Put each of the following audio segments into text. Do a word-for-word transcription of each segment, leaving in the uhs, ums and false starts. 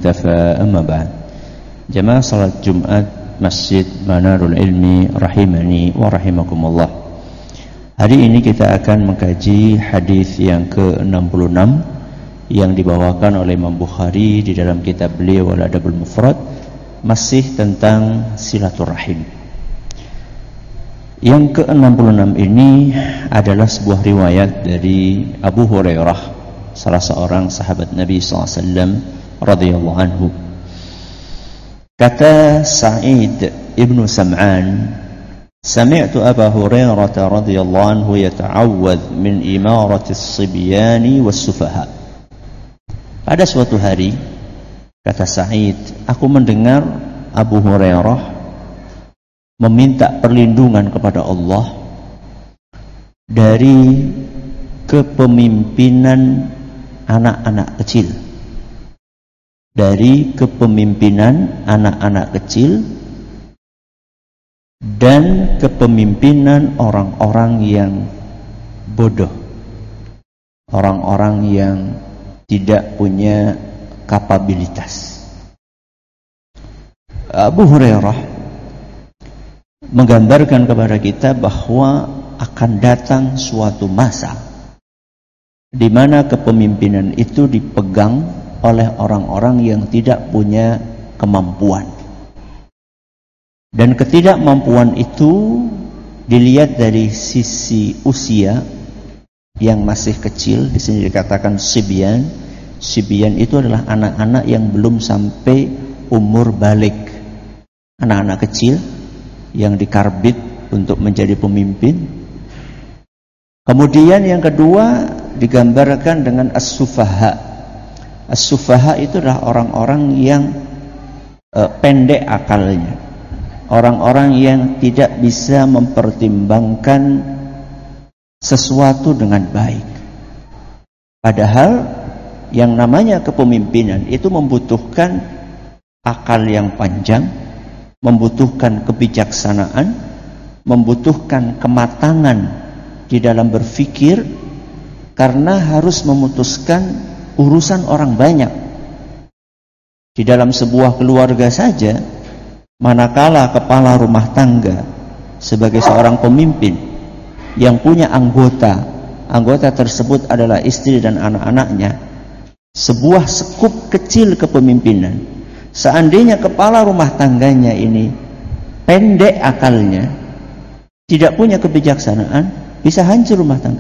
اكتفى أما بعد. Jamaah salat Jumat Masjid Manarul Ilmi rahimani wa rahimakumullah. Hari ini kita akan mengkaji hadis yang ke enam puluh enam yang dibawakan oleh Imam Bukhari di dalam kitab beliau Al-Adabul Mufrad, masih tentang silaturahim. Yang ke enam puluh enam ini adalah sebuah riwayat dari Abu Hurairah, salah seorang sahabat Nabi sallallahu alaihi wasallam radhiyallahu anhu. Kata Sa'id ibnu Sam'an, sami'tu Abu Hurairah radhiyallahu anhu yata'awwadh min imarati as-sibyani was-sufaha. Pada suatu hari, kata Sa'id, aku mendengar Abu Hurairah meminta perlindungan kepada Allah dari kepemimpinan anak-anak kecil, dari kepemimpinan anak-anak kecil dan kepemimpinan orang-orang yang bodoh, orang-orang yang tidak punya kapabilitas. Abu Hurairah menggambarkan kepada kita bahwa akan datang suatu masa di mana kepemimpinan itu dipegang oleh orang-orang yang tidak punya kemampuan. Dan ketidakmampuan itu dilihat dari sisi usia yang masih kecil. Di sini dikatakan sibyan. Sibyan itu adalah anak-anak yang belum sampai umur balik, anak-anak kecil yang dikarbit untuk menjadi pemimpin. Kemudian yang kedua digambarkan dengan as-sufaha. As-sufaha itu adalah orang-orang yang uh, pendek akalnya, orang-orang yang tidak bisa mempertimbangkan sesuatu dengan baik. Padahal yang namanya kepemimpinan itu membutuhkan akal yang panjang, membutuhkan kebijaksanaan, membutuhkan kematangan di dalam berfikir, karena harus memutuskan urusan orang banyak. Di dalam sebuah keluarga saja, manakala kepala rumah tangga sebagai seorang pemimpin yang punya anggota, anggota tersebut adalah istri dan anak-anaknya, sebuah sekup kecil kepemimpinan, seandainya kepala rumah tangganya ini pendek akalnya, tidak punya kebijaksanaan, bisa hancur rumah tangga.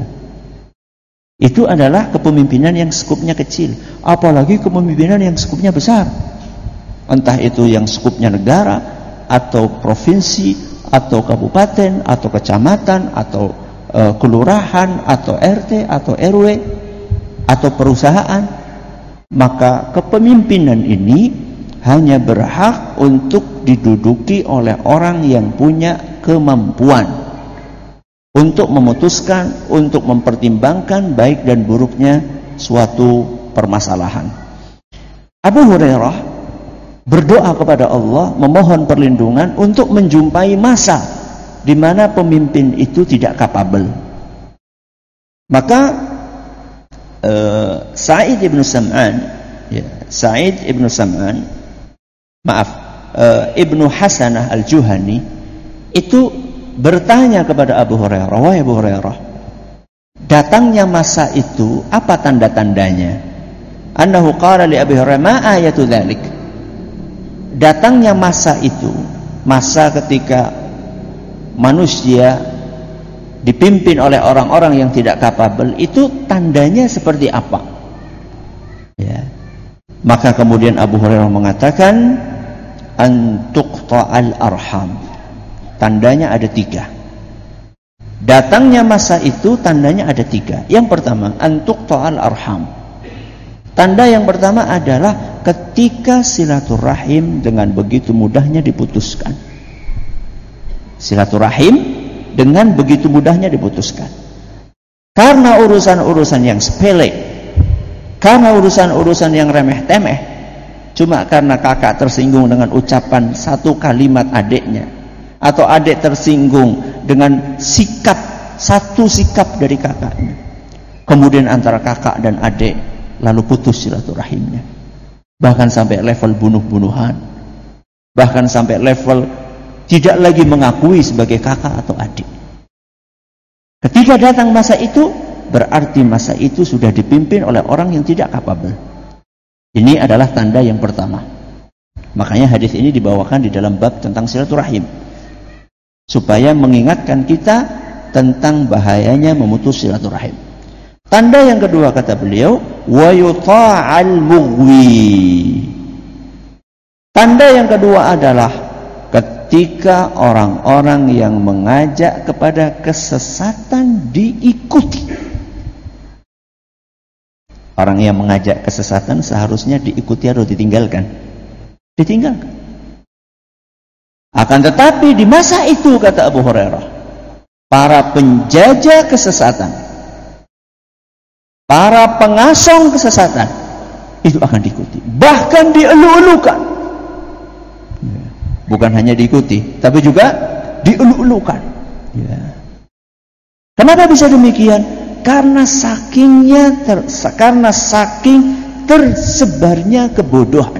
Itu adalah kepemimpinan yang skupnya kecil. Apalagi kepemimpinan yang skupnya besar, entah itu yang skupnya negara, atau provinsi, atau kabupaten, atau kecamatan, atau e, kelurahan, atau R T, atau R W, atau perusahaan. Maka kepemimpinan ini hanya berhak untuk diduduki oleh orang yang punya kemampuan untuk memutuskan, untuk mempertimbangkan baik dan buruknya suatu permasalahan. Abu Hurairah berdoa kepada Allah, memohon perlindungan untuk menjumpai masa di mana pemimpin itu tidak kapabel. Maka uh, Sa'id ibnu Sam'an, ya, Sa'id ibnu Sam'an, maaf, uh, Ibnu Hasanah Al-Juhani itu bertanya kepada Abu Hurairah, wahai Abu Hurairah, datangnya masa itu apa tanda-tandanya? Annahu qala li Abi Hurairah, ma ayatu dzalik? Datangnya masa itu, masa ketika manusia dipimpin oleh orang-orang yang tidak kapabel, itu tandanya seperti apa? Ya. Maka kemudian Abu Hurairah mengatakan, an tuqta'al arham. Tandanya ada tiga. Datangnya masa itu tandanya ada tiga. Yang pertama, an tuqta'al arham. Tanda yang pertama adalah ketika silaturahim dengan begitu mudahnya diputuskan. Silaturahim dengan begitu mudahnya diputuskan. Karena urusan-urusan yang sepele, karena urusan-urusan yang remeh-temeh, cuma karena kakak tersinggung dengan ucapan satu kalimat adiknya, atau adik tersinggung dengan sikap, satu sikap dari kakaknya, kemudian antara kakak dan adik lalu putus silaturahimnya. bahkan sampai level bunuh-bunuhan, bahkan sampai level tidak lagi mengakui sebagai kakak atau adik. Ketika datang masa itu, berarti masa itu sudah dipimpin oleh orang yang tidak kapabel. Ini adalah tanda yang pertama. Makanya hadis ini dibawakan di dalam bab tentang silaturahim, supaya mengingatkan kita tentang bahayanya memutus silaturahim. Tanda yang kedua kata beliau, wa yuta'al mughwi. Tanda yang kedua adalah ketika orang-orang yang mengajak kepada kesesatan diikuti. Orang yang mengajak kesesatan seharusnya diikuti atau ditinggalkan? Ditinggalkan. Akan tetapi di masa itu kata Abu Hurairah, para penjajah kesesatan, para pengasong kesesatan itu akan diikuti, bahkan dielu-elukan. Bukan hanya diikuti, tapi juga dielu-elukan. Ya. Kenapa bisa demikian? Karena sakingnya, ter, karena saking tersebarnya kebodohan,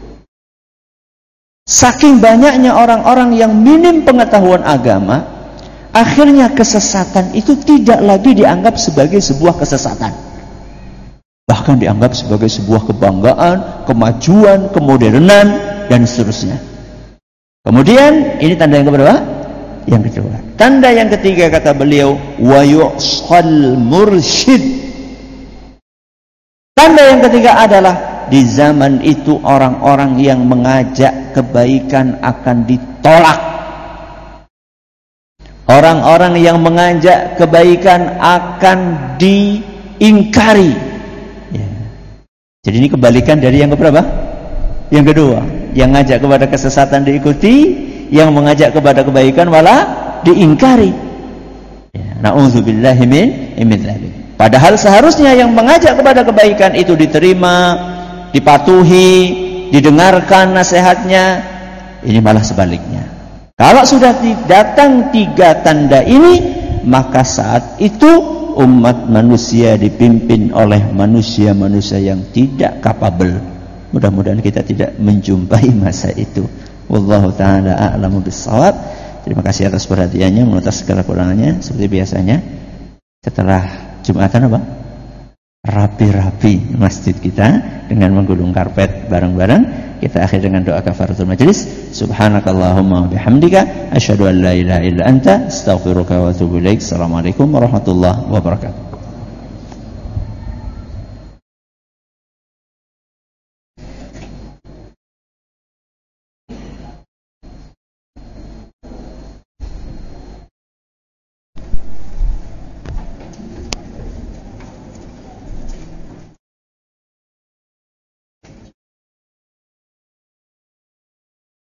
saking banyaknya orang-orang yang minim pengetahuan agama, akhirnya kesesatan itu tidak lagi dianggap sebagai sebuah kesesatan, bahkan dianggap sebagai sebuah kebanggaan, kemajuan, kemodernan, dan seterusnya. Kemudian ini tanda yang keberapa? Yang kedua. Tanda yang ketiga kata beliau, wa yu'shal mursyid. Tanda yang ketiga adalah di zaman itu orang-orang yang mengajak kebaikan akan ditolak. Orang-orang yang mengajak kebaikan akan diingkari. Ya. Jadi ini kebalikan dari yang keberapa? Yang kedua. Yang ngajak kepada kesesatan diikuti, yang mengajak kepada kebaikan malah diingkari. Ya, na'udzubillahi min dzalik. Padahal seharusnya yang mengajak kepada kebaikan itu diterima, dipatuhi, didengarkan nasihatnya. Ini malah sebaliknya. Kalau sudah datang tiga tanda ini, maka saat itu umat manusia dipimpin oleh manusia-manusia yang tidak kapabel. Mudah-mudahan kita tidak menjumpai masa itu. Wallahu ta'ala a'lamu bis-shawab. Terima kasih atas perhatiannya, menuntas segala kurangannya. Seperti biasanya, setelah Jumatan apa? Rapi-rapi masjid kita dengan menggulung karpet bareng-bareng. Kita akhir dengan doa kafaratul majelis. Subhanakallahumma bihamdika asyhadu an la ilaha illa anta astaghfiruka wa atubu ilaik. Assalamualaikum warahmatullahi wabarakatuh.